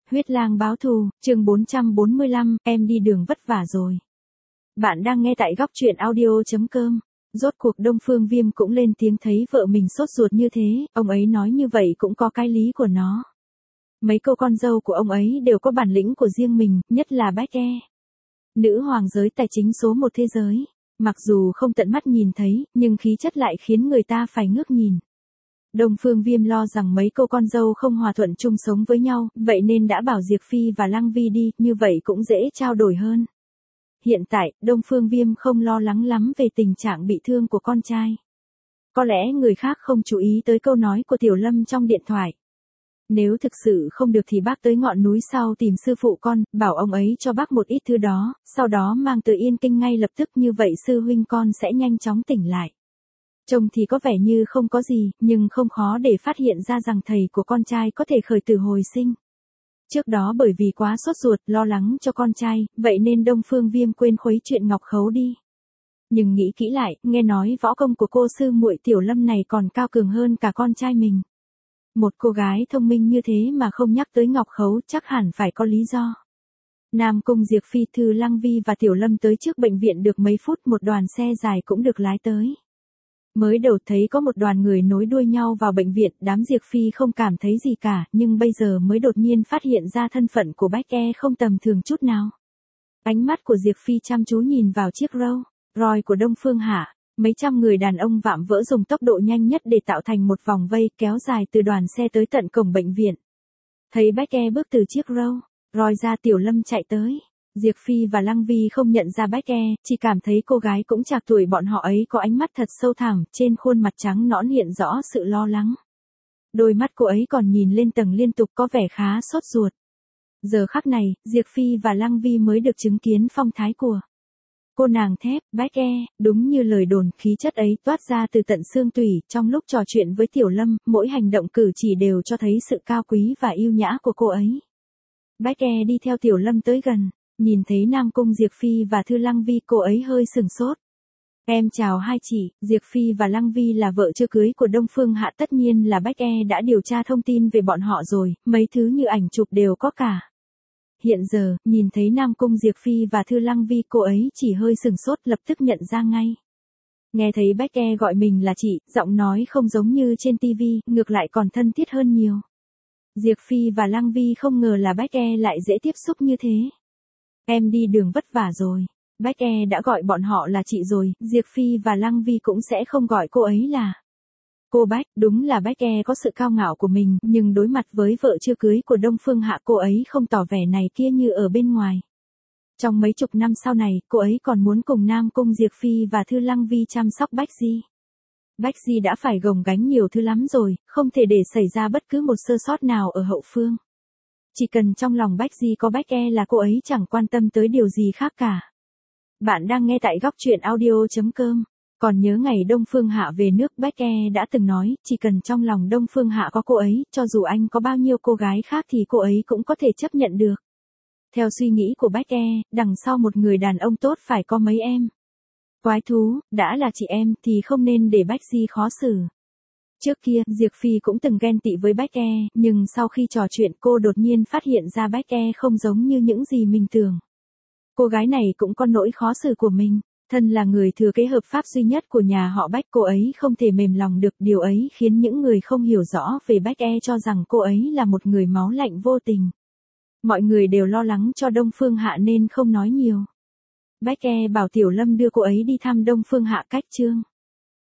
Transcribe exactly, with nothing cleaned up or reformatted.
Huyết lang báo thù, chương bốn trăm bốn mươi lăm, em đi đường vất vả rồi. Bạn đang nghe tại góc truyện audio.com. Rốt cuộc Đông Phương Viêm cũng lên tiếng thấy vợ mình sốt ruột như thế, ông ấy nói như vậy cũng có cái lý của nó. Mấy cô con dâu của ông ấy đều có bản lĩnh của riêng mình, nhất là Bách E. Nữ hoàng giới tài chính số một thế giới. Mặc dù không tận mắt nhìn thấy, nhưng khí chất lại khiến người ta phải ngước nhìn. Đông Phương Viêm lo rằng mấy cô con dâu không hòa thuận chung sống với nhau, vậy nên đã bảo Diệp Phi và Lăng Vi đi, như vậy cũng dễ trao đổi hơn. Hiện tại, Đông Phương Viêm không lo lắng lắm về tình trạng bị thương của con trai. Có lẽ người khác không chú ý tới câu nói của Tiểu Lâm trong điện thoại. Nếu thực sự không được thì bác tới ngọn núi sau tìm sư phụ con, bảo ông ấy cho bác một ít thứ đó, sau đó mang tới Yên Kinh ngay lập tức, như vậy sư huynh con sẽ nhanh chóng tỉnh lại. Trông thì có vẻ như không có gì, nhưng không khó để phát hiện ra rằng thầy của con trai có thể khởi tử hồi sinh. Trước đó bởi vì quá sốt ruột, lo lắng cho con trai, vậy nên Đông Phương Viêm quên khuấy chuyện Ngọc Khấu đi. Nhưng nghĩ kỹ lại, nghe nói võ công của cô sư muội Tiểu Lâm này còn cao cường hơn cả con trai mình. Một cô gái thông minh như thế mà không nhắc tới Ngọc Khấu chắc hẳn phải có lý do. Nam Cung Diệp Phi, Thư Lăng Vi và Tiểu Lâm tới trước bệnh viện được mấy phút, một đoàn xe dài cũng được lái tới. Mới đầu thấy có một đoàn người nối đuôi nhau vào bệnh viện, đám Diệp Phi không cảm thấy gì cả, nhưng bây giờ mới đột nhiên phát hiện ra thân phận của Bách E không tầm thường chút nào. Ánh mắt của Diệp Phi chăm chú nhìn vào chiếc Rolls Royce của Đông Phương Hạ. Mấy trăm người đàn ông vạm vỡ dùng tốc độ nhanh nhất để tạo thành một vòng vây kéo dài từ đoàn xe tới tận cổng bệnh viện. Thấy Bách E bước từ chiếc Rolls Royce ra, Tiểu Lâm chạy tới. Diệp Phi và Lăng Vi không nhận ra Bách E, chỉ cảm thấy cô gái cũng trạc tuổi bọn họ ấy có ánh mắt thật sâu thẳm, trên khuôn mặt trắng nõn hiện rõ sự lo lắng. Đôi mắt cô ấy còn nhìn lên tầng liên tục, có vẻ khá sốt ruột. Giờ khắc này, Diệp Phi và Lăng Vi mới được chứng kiến phong thái của cô nàng thép, Bách E, đúng như lời đồn, khí chất ấy toát ra từ tận xương tủy. Trong lúc trò chuyện với Tiểu Lâm, mỗi hành động cử chỉ đều cho thấy sự cao quý và yêu nhã của cô ấy. Bách E đi theo Tiểu Lâm tới gần. Nhìn thấy Nam Cung Diệp Phi và Thư Lăng Vi, cô ấy hơi sừng sốt. Em chào hai chị. Diệp Phi và Lăng Vi là vợ chưa cưới của Đông Phương Hạ, tất nhiên là Bách E đã điều tra thông tin về bọn họ rồi, mấy thứ như ảnh chụp đều có cả. Hiện giờ, nhìn thấy Nam Cung Diệp Phi và Thư Lăng Vi, cô ấy chỉ hơi sừng sốt, lập tức nhận ra ngay. Nghe thấy Bách E gọi mình là chị, giọng nói không giống như trên tivi, ngược lại còn thân thiết hơn nhiều. Diệp Phi và Lăng Vi không ngờ là Bách E lại dễ tiếp xúc như thế. Em đi đường vất vả rồi. Bách E đã gọi bọn họ là chị rồi, Diệp Phi và Lăng Vi cũng sẽ không gọi cô ấy là cô Bách. Đúng là Bách E có sự cao ngạo của mình, nhưng đối mặt với vợ chưa cưới của Đông Phương Hạ, cô ấy không tỏ vẻ này kia như ở bên ngoài. Trong mấy chục năm sau này, cô ấy còn muốn cùng Nam Cung Diệp Phi và Thư Lăng Vi chăm sóc Bách Di. Bách Di đã phải gồng gánh nhiều thứ lắm rồi, không thể để xảy ra bất cứ một sơ sót nào ở hậu phương. Chỉ cần trong lòng Bách Di có Bách E là cô ấy chẳng quan tâm tới điều gì khác cả. Bạn đang nghe tại góc truyện audio.com. Còn nhớ ngày Đông Phương Hạ về nước, Bách E đã từng nói, chỉ cần trong lòng Đông Phương Hạ có cô ấy, cho dù anh có bao nhiêu cô gái khác thì cô ấy cũng có thể chấp nhận được. Theo suy nghĩ của Bách E, đằng sau một người đàn ông tốt phải có mấy em quái thú, đã là chị em thì không nên để Bách Di khó xử. Trước kia, Diệp Phi cũng từng ghen tị với Bách E, nhưng sau khi trò chuyện cô đột nhiên phát hiện ra Bách E không giống như những gì mình tưởng. Cô gái này cũng có nỗi khó xử của mình. Thân là người thừa kế hợp pháp duy nhất của nhà họ Bách, cô ấy không thể mềm lòng được, điều ấy khiến những người không hiểu rõ về Bách E cho rằng cô ấy là một người máu lạnh vô tình. Mọi người đều lo lắng cho Đông Phương Hạ nên không nói nhiều. Bách E bảo Tiểu Lâm đưa cô ấy đi thăm Đông Phương Hạ cách Trương